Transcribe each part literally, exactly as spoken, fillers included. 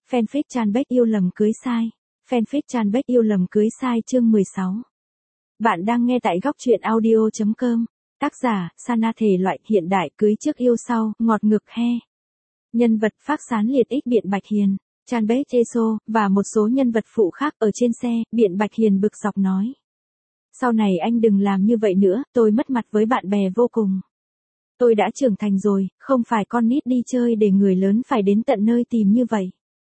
Fanpage Chanbek yêu lầm cưới sai. Fanpage Chanbek yêu lầm cưới sai chương mười sáu. Bạn đang nghe tại góc truyện audio chấm com. Tác giả, Sana thể loại hiện đại cưới trước yêu sau, ngọt ngực he. Nhân vật Phác Sán Liệt X Biện Bạch Hiền, Chanbek Eso, và một số nhân vật phụ khác ở trên xe, Biện Bạch Hiền bực dọc nói. Sau này anh đừng làm như vậy nữa, tôi mất mặt với bạn bè vô cùng. Tôi đã trưởng thành rồi, không phải con nít đi chơi để người lớn phải đến tận nơi tìm như vậy.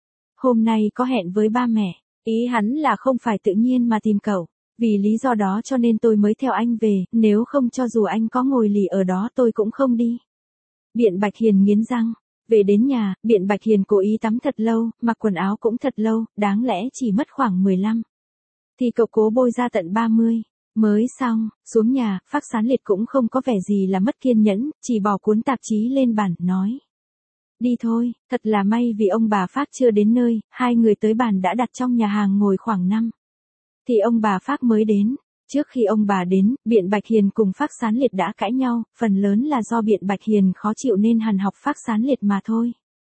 Hôm nay có hẹn với ba mẹ, ý hắn là không phải tự nhiên mà tìm cậu, vì lý do đó cho nên tôi mới theo anh về, nếu không cho dù anh có ngồi lì ở đó tôi cũng không đi. Biện Bạch Hiền nghiến răng, về đến nhà, Biện Bạch Hiền cố ý tắm thật lâu, mặc quần áo cũng thật lâu, đáng lẽ chỉ mất khoảng mười lăm. Thì cậu cố bôi ra tận ba mươi. Mới xong, xuống nhà, Phác Sán Liệt cũng không có vẻ gì là mất kiên nhẫn, chỉ bỏ cuốn tạp chí lên bàn, nói. Đi thôi, thật là may vì ông bà Phác chưa đến nơi, hai người tới bàn đã đặt trong nhà hàng ngồi khoảng năm. Thì ông bà Phác mới đến. Trước khi ông bà đến, Biện Bạch Hiền cùng Phác Sán Liệt đã cãi nhau, phần lớn là do Biện Bạch Hiền khó chịu nên hằn học Phác Sán Liệt mà thôi.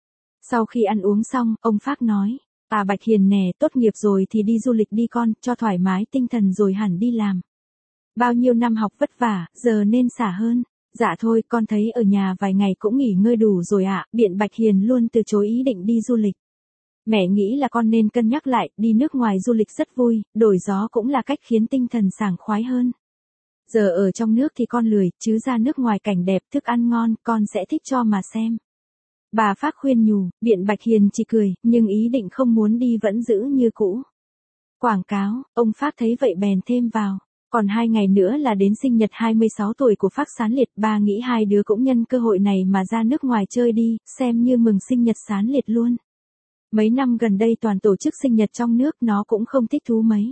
Sau khi ăn uống xong, ông Phác nói. À Bạch Hiền nè, tốt nghiệp rồi thì đi du lịch đi con, cho thoải mái tinh thần rồi hẳn đi làm. Bao nhiêu năm học vất vả, giờ nên xả hơn. Dạ thôi, con thấy ở nhà vài ngày cũng nghỉ ngơi đủ rồi ạ. Biện Bạch Hiền luôn từ chối ý định đi du lịch. Mẹ nghĩ là con nên cân nhắc lại, đi nước ngoài du lịch rất vui, đổi gió cũng là cách khiến tinh thần sảng khoái hơn. Giờ ở trong nước thì con lười, chứ ra nước ngoài cảnh đẹp, thức ăn ngon, con sẽ thích cho mà xem. Bà Phác khuyên nhủ, Biện Bạch Hiền chỉ cười, nhưng ý định không muốn đi vẫn giữ như cũ. Quảng cáo, ông Phác thấy vậy bèn thêm vào. Còn hai ngày nữa là đến sinh nhật hai mươi sáu tuổi của Phác Sán Liệt, ba nghĩ hai đứa cũng nhân cơ hội này mà ra nước ngoài chơi đi, xem như mừng sinh nhật Sán Liệt luôn. Mấy năm gần đây toàn tổ chức sinh nhật trong nước, nó cũng không thích thú mấy.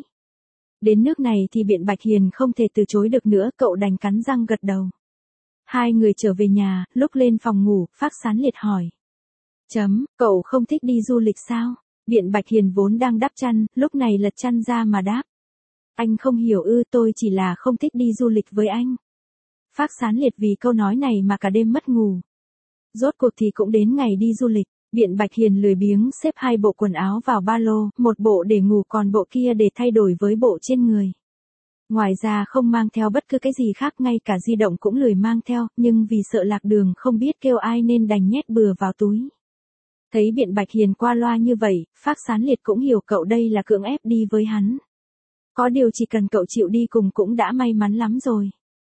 Đến nước này thì Biện Bạch Hiền không thể từ chối được nữa, cậu đành cắn răng gật đầu. Hai người trở về nhà, lúc lên phòng ngủ, Phác Sán Liệt hỏi. Chấm, cậu không thích đi du lịch sao? Biện Bạch Hiền vốn đang đắp chăn, lúc này lật chăn ra mà đáp. Anh không hiểu ư, tôi chỉ là không thích đi du lịch với anh. Phác Sán Liệt vì câu nói này mà cả đêm mất ngủ. Rốt cuộc thì cũng đến ngày đi du lịch, Biện Bạch Hiền lười biếng xếp hai bộ quần áo vào ba lô, một bộ để ngủ còn bộ kia để thay đổi với bộ trên người. Ngoài ra không mang theo bất cứ cái gì khác, ngay cả di động cũng lười mang theo, nhưng vì sợ lạc đường không biết kêu ai nên đành nhét bừa vào túi. Thấy Biện Bạch Hiền qua loa như vậy, Phác Sán Liệt cũng hiểu cậu đây là cưỡng ép đi với hắn. Có điều chỉ cần cậu chịu đi cùng cũng đã may mắn lắm rồi.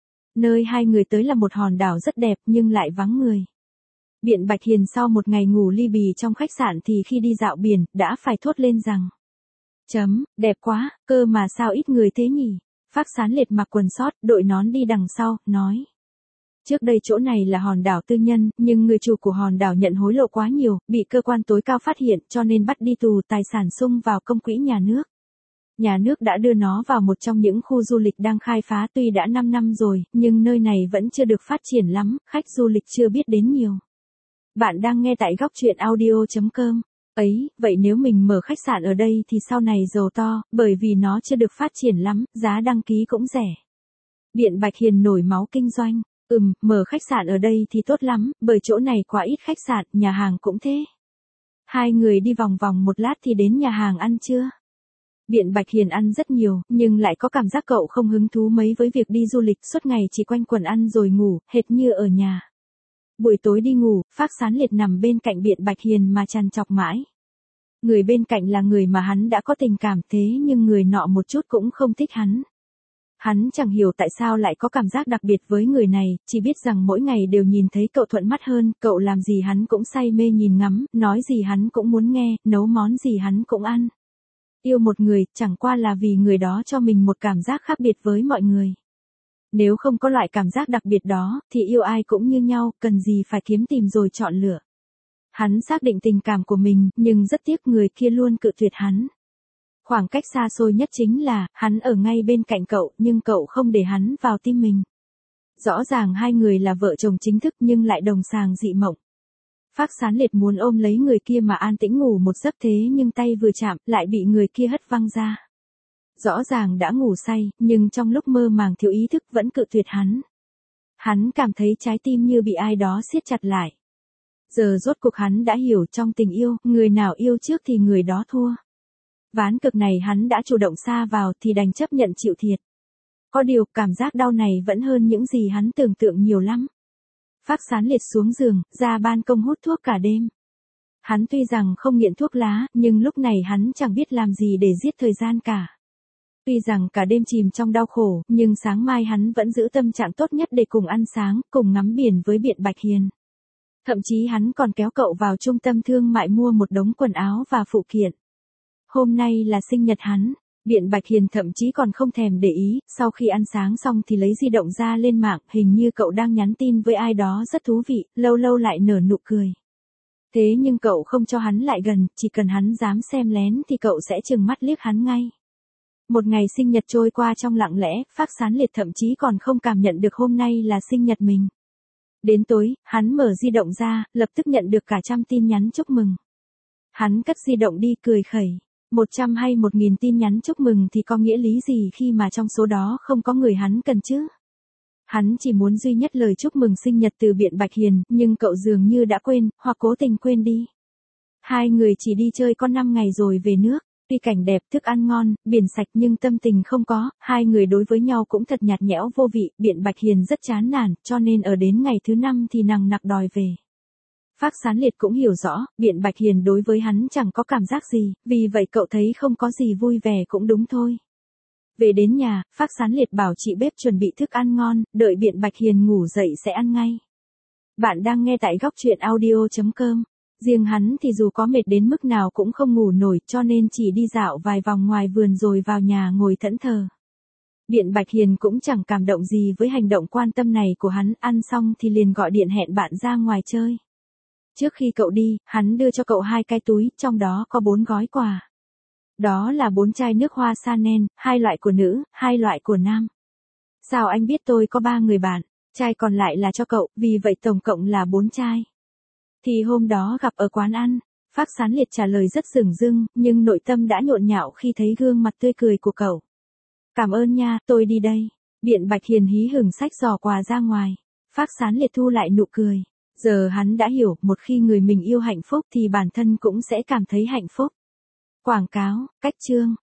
Nơi hai người tới là một hòn đảo rất đẹp nhưng lại vắng người. Biện Bạch Hiền sau một ngày ngủ li bì trong khách sạn thì khi đi dạo biển, đã phải thốt lên rằng. Chấm, đẹp quá, cơ mà sao ít người thế nhỉ? Phác Sán Liệt mặc quần sót, đội nón đi đằng sau, nói. Trước đây chỗ này là hòn đảo tư nhân, nhưng người chủ của hòn đảo nhận hối lộ quá nhiều, bị cơ quan tối cao phát hiện cho nên bắt đi tù, tài sản sung vào công quỹ nhà nước. Nhà nước đã đưa nó vào một trong những khu du lịch đang khai phá, tuy đã năm năm rồi, nhưng nơi này vẫn chưa được phát triển lắm, khách du lịch chưa biết đến nhiều. Bạn đang nghe tại góc truyện audio chấm com. Ấy, vậy nếu mình mở khách sạn ở đây thì sau này giàu to, bởi vì nó chưa được phát triển lắm, giá đăng ký cũng rẻ. Biện Bạch Hiền nổi máu kinh doanh. Ừm, mở khách sạn ở đây thì tốt lắm, bởi chỗ này quá ít khách sạn, nhà hàng cũng thế. Hai người đi vòng vòng một lát thì đến nhà hàng ăn trưa. Biện Bạch Hiền ăn rất nhiều, nhưng lại có cảm giác cậu không hứng thú mấy với việc đi du lịch, suốt ngày chỉ quanh quẩn ăn rồi ngủ, hệt như ở nhà. Buổi tối đi ngủ, Phác Sán Liệt nằm bên cạnh Biện Bạch Hiền mà trằn trọc mãi. Người bên cạnh là người mà hắn đã có tình cảm, thế nhưng người nọ một chút cũng không thích hắn. Hắn chẳng hiểu tại sao lại có cảm giác đặc biệt với người này, chỉ biết rằng mỗi ngày đều nhìn thấy cậu thuận mắt hơn, cậu làm gì hắn cũng say mê nhìn ngắm, nói gì hắn cũng muốn nghe, nấu món gì hắn cũng ăn. Yêu một người, chẳng qua là vì người đó cho mình một cảm giác khác biệt với mọi người. Nếu không có loại cảm giác đặc biệt đó, thì yêu ai cũng như nhau, cần gì phải kiếm tìm rồi chọn lựa. Hắn xác định tình cảm của mình, nhưng rất tiếc người kia luôn cự tuyệt hắn. Khoảng cách xa xôi nhất chính là, hắn ở ngay bên cạnh cậu, nhưng cậu không để hắn vào tim mình. Rõ ràng hai người là vợ chồng chính thức nhưng lại đồng sàng dị mộng. Phác Sán Liệt muốn ôm lấy người kia mà an tĩnh ngủ một giấc, thế nhưng tay vừa chạm, lại bị người kia hất văng ra. Rõ ràng đã ngủ say, nhưng trong lúc mơ màng thiếu ý thức vẫn cự tuyệt hắn. Hắn cảm thấy trái tim như bị ai đó siết chặt lại. Giờ rốt cuộc hắn đã hiểu trong tình yêu, người nào yêu trước thì người đó thua. Ván cực này hắn đã chủ động sa vào thì đành chấp nhận chịu thiệt. Có điều, cảm giác đau này vẫn hơn những gì hắn tưởng tượng nhiều lắm. Phác Sán Liệt xuống giường, ra ban công hút thuốc cả đêm. Hắn tuy rằng không nghiện thuốc lá, nhưng lúc này hắn chẳng biết làm gì để giết thời gian cả. Tuy rằng cả đêm chìm trong đau khổ, nhưng sáng mai hắn vẫn giữ tâm trạng tốt nhất để cùng ăn sáng, cùng ngắm biển với Biện Bạch Hiền. Thậm chí hắn còn kéo cậu vào trung tâm thương mại mua một đống quần áo và phụ kiện. Hôm nay là sinh nhật hắn. Biện Bạch Hiền thậm chí còn không thèm để ý, sau khi ăn sáng xong thì lấy di động ra lên mạng, hình như cậu đang nhắn tin với ai đó rất thú vị, lâu lâu lại nở nụ cười. Thế nhưng cậu không cho hắn lại gần, chỉ cần hắn dám xem lén thì cậu sẽ trừng mắt liếc hắn ngay. Một ngày sinh nhật trôi qua trong lặng lẽ, Phác Sán Liệt thậm chí còn không cảm nhận được hôm nay là sinh nhật mình. Đến tối, hắn mở di động ra, lập tức nhận được cả trăm tin nhắn chúc mừng. Hắn cất di động đi cười khẩy. Một trăm hay một nghìn tin nhắn chúc mừng thì có nghĩa lý gì khi mà trong số đó không có người hắn cần chứ? Hắn chỉ muốn duy nhất lời chúc mừng sinh nhật từ Biện Bạch Hiền, nhưng cậu dường như đã quên, hoặc cố tình quên đi. Hai người chỉ đi chơi có năm ngày rồi về nước, tuy cảnh đẹp, thức ăn ngon, biển sạch nhưng tâm tình không có, hai người đối với nhau cũng thật nhạt nhẽo vô vị, Biện Bạch Hiền rất chán nản, cho nên ở đến ngày thứ năm thì nằng nặc đòi về. Phác Sán Liệt cũng hiểu rõ, Biện Bạch Hiền đối với hắn chẳng có cảm giác gì, vì vậy cậu thấy không có gì vui vẻ cũng đúng thôi. Về đến nhà, Phác Sán Liệt bảo chị bếp chuẩn bị thức ăn ngon, đợi Biện Bạch Hiền ngủ dậy sẽ ăn ngay. Bạn đang nghe tại góc truyện audio chấm com. Riêng hắn thì dù có mệt đến mức nào cũng không ngủ nổi, cho nên chỉ đi dạo vài vòng ngoài vườn rồi vào nhà ngồi thẫn thờ. Biện Bạch Hiền cũng chẳng cảm động gì với hành động quan tâm này của hắn, ăn xong thì liền gọi điện hẹn bạn ra ngoài chơi. Trước khi cậu đi, hắn đưa cho cậu hai cái túi, trong đó có bốn gói quà. Đó là bốn chai nước hoa Chanel, hai loại của nữ, hai loại của nam. Sao anh biết tôi có ba người bạn, chai còn lại là cho cậu, vì vậy tổng cộng là bốn chai. Thì hôm đó gặp ở quán ăn, Phác Sán Liệt trả lời rất dửng dưng, nhưng nội tâm đã nhộn nhạo khi thấy gương mặt tươi cười của cậu. Cảm ơn nha, tôi đi đây. Biện Bạch Hiền hí hửng xách giỏ quà ra ngoài. Phác Sán Liệt thu lại nụ cười. Giờ hắn đã hiểu, một khi người mình yêu hạnh phúc thì bản thân cũng sẽ cảm thấy hạnh phúc. Quảng cáo, cách chương.